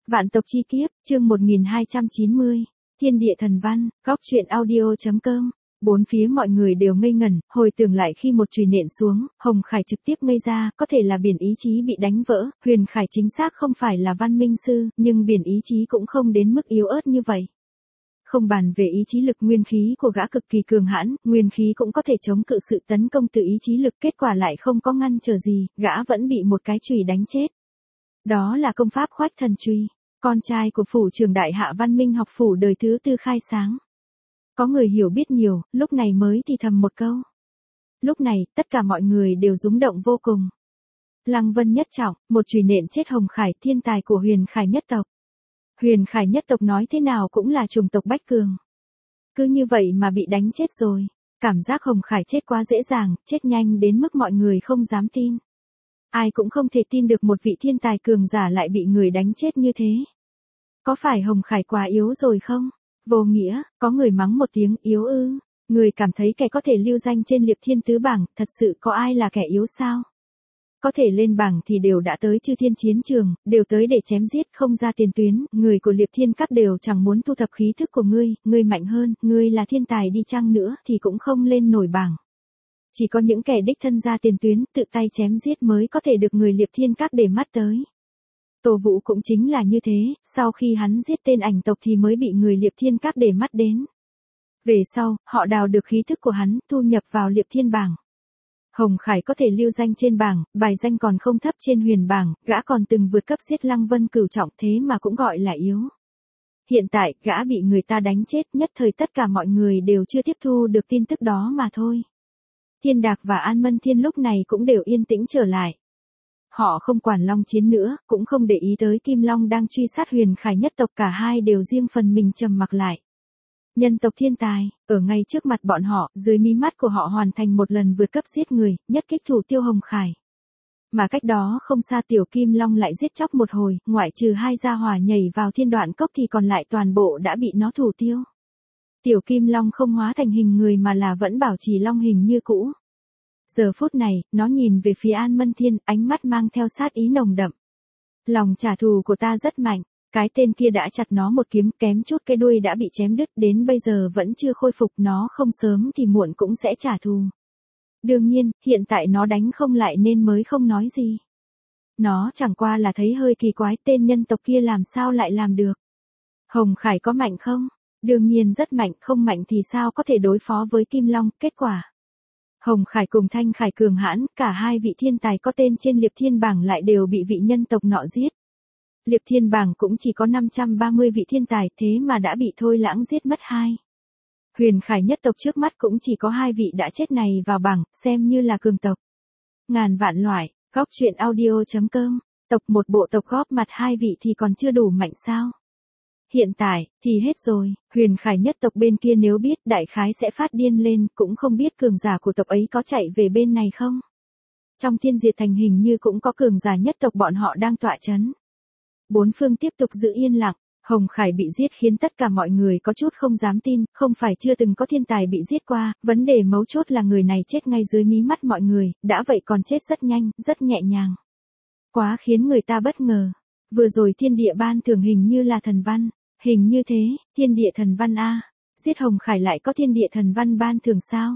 Vạn tộc chi kiếp, chương 1290, Thiên địa thần văn, góc truyện audio.com. Bốn phía mọi người đều ngây ngẩn, hồi tưởng lại khi một chùy nện xuống, Hồng Khải trực tiếp ngây ra, có thể là biển ý chí bị đánh vỡ, Huyền Khải chính xác không phải là văn minh sư, nhưng biển ý chí cũng không đến mức yếu ớt như vậy. Không bàn về ý chí lực, nguyên khí của gã cực kỳ cường hãn, nguyên khí cũng có thể chống cự sự tấn công từ ý chí lực, kết quả lại không có ngăn trở gì, gã vẫn bị một cái chùy đánh chết. Đó là công pháp Khoách Thần Chùy, con trai của phủ trưởng Đại Hạ Văn Minh học phủ đời thứ tư khai sáng. Có người hiểu biết nhiều, lúc này mới thì thầm một câu. Lúc này, tất cả mọi người đều rúng động vô cùng. Lăng Vân nhất trọng, một chùy nện chết Hồng Khải, thiên tài của Huyền Khải nhất tộc. Huyền Khải nhất tộc nói thế nào cũng là chủng tộc bách cường. Cứ như vậy mà bị đánh chết rồi. Cảm giác Hồng Khải chết quá dễ dàng, chết nhanh đến mức mọi người không dám tin. Ai cũng không thể tin được một vị thiên tài cường giả lại bị người đánh chết như thế. Có phải Hồng Khải quá yếu rồi không? Vô nghĩa, có người mắng một tiếng yếu ư. Người cảm thấy kẻ có thể lưu danh trên Liệp Thiên Tứ bảng, thật sự có ai là kẻ yếu sao? Có thể lên bảng thì đều đã tới Chư Thiên chiến trường, đều tới để chém giết, không ra tiền tuyến, người của Liệp Thiên Các đều chẳng muốn thu thập khí thức của ngươi mạnh hơn, ngươi là thiên tài đi chăng nữa thì cũng không lên nổi bảng. Chỉ có những kẻ đích thân ra tiền tuyến, tự tay chém giết mới có thể được người Liệp Thiên Các để mắt tới. Tô Vũ cũng chính là như thế, sau khi hắn giết tên ảnh tộc thì mới bị người Liệp Thiên Các để mắt đến. Về sau, họ đào được khí thức của hắn, thu nhập vào Liệp Thiên bảng. Hồng Khải có thể lưu danh trên bảng, bài danh còn không thấp trên huyền bảng, gã còn từng vượt cấp giết Lăng Vân cửu trọng, thế mà cũng gọi là yếu. Hiện tại, gã bị người ta đánh chết, nhất thời tất cả mọi người đều chưa tiếp thu được tin tức đó mà thôi. Thiên Đạc và An Mân Thiên lúc này cũng đều yên tĩnh trở lại. Họ không quản Long Chiến nữa, cũng không để ý tới Kim Long đang truy sát Huyền Khải nhất tộc, cả hai đều riêng phần mình trầm mặc lại. Nhân tộc thiên tài, ở ngay trước mặt bọn họ, dưới mí mắt của họ hoàn thành một lần vượt cấp giết người, nhất kích thủ tiêu Hồng Khải. Mà cách đó không xa Tiểu Kim Long lại giết chóc một hồi, ngoại trừ hai gia hỏa nhảy vào Thiên Đoạn Cốc thì còn lại toàn bộ đã bị nó thủ tiêu. Tiểu Kim Long không hóa thành hình người mà là vẫn bảo trì long hình như cũ. Giờ phút này, nó nhìn về phía An Mân Thiên, ánh mắt mang theo sát ý nồng đậm. Lòng trả thù của ta rất mạnh. Cái tên kia đã chặt nó một kiếm, kém chút cái đuôi đã bị chém đứt, đến bây giờ vẫn chưa khôi phục, nó không sớm thì muộn cũng sẽ trả thù. Đương nhiên, hiện tại nó đánh không lại nên mới không nói gì. Nó chẳng qua là thấy hơi kỳ quái, tên nhân tộc kia làm sao lại làm được. Hồng Khải có mạnh không? Đương nhiên rất mạnh, không mạnh thì sao có thể đối phó với Kim Long, kết quả. Hồng Khải cùng Thanh Khải cường hãn, cả hai vị thiên tài có tên trên Liệp Thiên bảng lại đều bị vị nhân tộc nọ giết. Liệp Thiên bảng cũng chỉ có 530 vị thiên tài, thế mà đã bị Thôi Lãng giết mất 2. Huyền Khải nhất tộc trước mắt cũng chỉ có 2 vị đã chết này vào bảng, xem như là cường tộc. Ngàn vạn loại, góc truyện audio.com, tộc một bộ tộc góp mặt 2 vị thì còn chưa đủ mạnh sao? Hiện tại, thì hết rồi, Huyền Khải nhất tộc bên kia nếu biết đại khái sẽ phát điên lên, cũng không biết cường giả của tộc ấy có chạy về bên này không? Trong Thiên Diệt Thành hình như cũng có cường giả nhất tộc bọn họ đang tọa chấn. Bốn phương tiếp tục giữ yên lặng, Hồng Khải bị giết khiến tất cả mọi người có chút không dám tin, không phải chưa từng có thiên tài bị giết qua, vấn đề mấu chốt là người này chết ngay dưới mí mắt mọi người, đã vậy còn chết rất nhanh, rất nhẹ nhàng. Quá khiến người ta bất ngờ. Vừa rồi thiên địa ban thưởng hình như là thần văn, hình như thế, thiên địa thần văn a, giết Hồng Khải lại có thiên địa thần văn ban thưởng sao?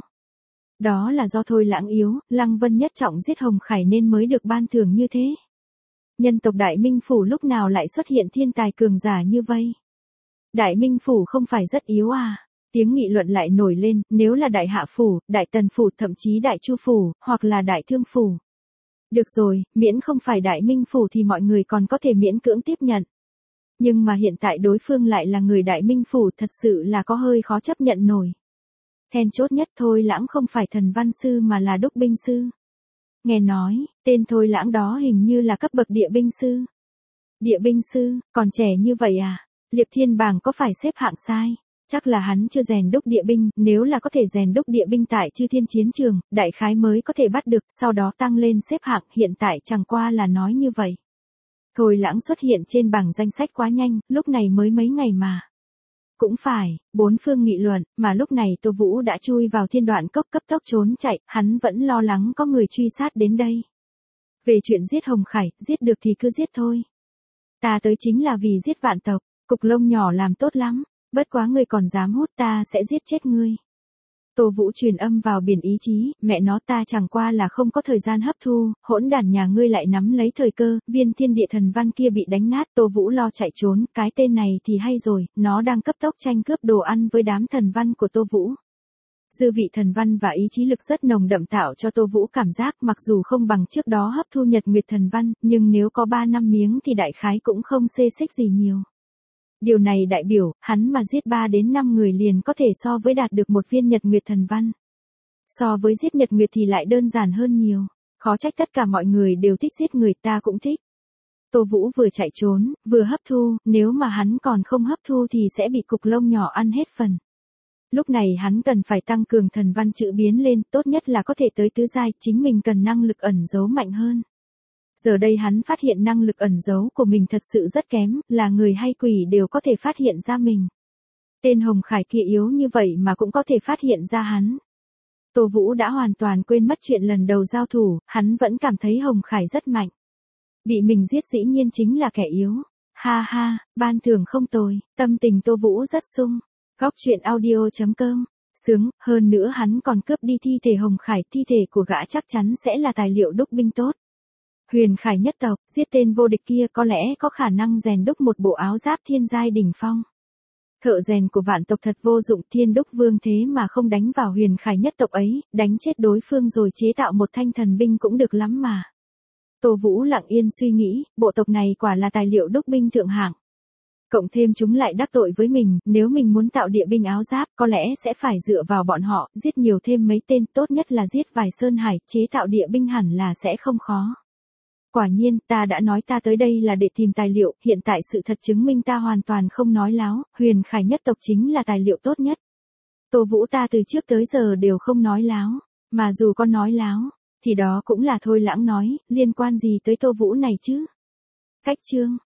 Đó là do Thôi Lãng yếu, Lăng Vân nhất trọng giết Hồng Khải nên mới được ban thưởng như thế. Nhân tộc Đại Minh Phủ lúc nào lại xuất hiện thiên tài cường giả như vây? Đại Minh Phủ không phải rất yếu à? Tiếng nghị luận lại nổi lên, nếu là Đại Hạ Phủ, Đại Tần Phủ, thậm chí Đại Chu Phủ, hoặc là Đại Thương Phủ. Được rồi, miễn không phải Đại Minh Phủ thì mọi người còn có thể miễn cưỡng tiếp nhận. Nhưng mà hiện tại đối phương lại là người Đại Minh Phủ, thật sự là có hơi khó chấp nhận nổi. Then chốt nhất Thôi Lãng không phải thần văn sư mà là đúc binh sư. Nghe nói, tên Thôi Lãng đó hình như là cấp bậc địa binh sư. Địa binh sư, còn trẻ như vậy à? Liệp Thiên bảng có phải xếp hạng sai? Chắc là hắn chưa rèn đúc địa binh, nếu là có thể rèn đúc địa binh tại Chư Thiên chiến trường, đại khái mới có thể bắt được, sau đó tăng lên xếp hạng, hiện tại chẳng qua là nói như vậy. Thôi Lãng xuất hiện trên bảng danh sách quá nhanh, lúc này mới mấy ngày mà. Cũng phải, bốn phương nghị luận, mà lúc này Tô Vũ đã chui vào Thiên Đoạn Cốc cấp tốc trốn chạy, hắn vẫn lo lắng có người truy sát đến đây. Về chuyện giết Hồng Khải, giết được thì cứ giết thôi. Ta tới chính là vì giết vạn tộc, cục lông nhỏ làm tốt lắm, bất quá ngươi còn dám hút ta sẽ giết chết ngươi. Tô Vũ truyền âm vào biển ý chí, mẹ nó ta chẳng qua là không có thời gian hấp thu, hỗn đản nhà ngươi lại nắm lấy thời cơ, viên thiên địa thần văn kia bị đánh nát, Tô Vũ lo chạy trốn, cái tên này thì hay rồi, nó đang cấp tốc tranh cướp đồ ăn với đám thần văn của Tô Vũ. Dư vị thần văn và ý chí lực rất nồng đậm tạo cho Tô Vũ cảm giác mặc dù không bằng trước đó hấp thu nhật nguyệt thần văn, nhưng nếu có 3 năm miếng thì đại khái cũng không xê xích gì nhiều. Điều này đại biểu, hắn mà giết 3 đến 5 người liền có thể so với đạt được một viên nhật nguyệt thần văn. So với giết nhật nguyệt thì lại đơn giản hơn nhiều. Khó trách tất cả mọi người đều thích giết người, ta cũng thích. Tô Vũ vừa chạy trốn, vừa hấp thu, nếu mà hắn còn không hấp thu thì sẽ bị cục lông nhỏ ăn hết phần. Lúc này hắn cần phải tăng cường thần văn chữ biến lên, tốt nhất là có thể tới tứ giai, chính mình cần năng lực ẩn giấu mạnh hơn. Giờ đây hắn phát hiện năng lực ẩn giấu của mình thật sự rất kém, là người hay quỷ đều có thể phát hiện ra mình. Tên Hồng Khải kia yếu như vậy mà cũng có thể phát hiện ra hắn. Tô Vũ đã hoàn toàn quên mất chuyện lần đầu giao thủ, hắn vẫn cảm thấy Hồng Khải rất mạnh. Bị mình giết dĩ nhiên chính là kẻ yếu. Ha ha, ban thưởng không tồi, tâm tình Tô Vũ rất sung. Góc truyện audio.com, sướng, hơn nữa hắn còn cướp đi thi thể Hồng Khải, thi thể của gã chắc chắn sẽ là tài liệu đúc binh tốt. Huyền Khải nhất tộc, giết tên vô địch kia có lẽ có khả năng rèn đúc một bộ áo giáp thiên giai đỉnh phong. Thợ rèn của vạn tộc thật vô dụng, thiên đúc vương thế mà không đánh vào Huyền Khải nhất tộc ấy, đánh chết đối phương rồi chế tạo một thanh thần binh cũng được lắm mà. Tô Vũ lặng yên suy nghĩ, bộ tộc này quả là tài liệu đúc binh thượng hạng. Cộng thêm chúng lại đắc tội với mình, nếu mình muốn tạo địa binh áo giáp, có lẽ sẽ phải dựa vào bọn họ, giết nhiều thêm mấy tên, tốt nhất là giết vài sơn hải, chế tạo địa binh hẳn là sẽ không khó. Quả nhiên, ta đã nói ta tới đây là để tìm tài liệu, hiện tại sự thật chứng minh ta hoàn toàn không nói láo, Huyền Khải nhất tộc chính là tài liệu tốt nhất. Tô Vũ ta từ trước tới giờ đều không nói láo, mà dù có nói láo, thì đó cũng là thôi lãng nói, liên quan gì tới Tô Vũ này chứ. Cách chương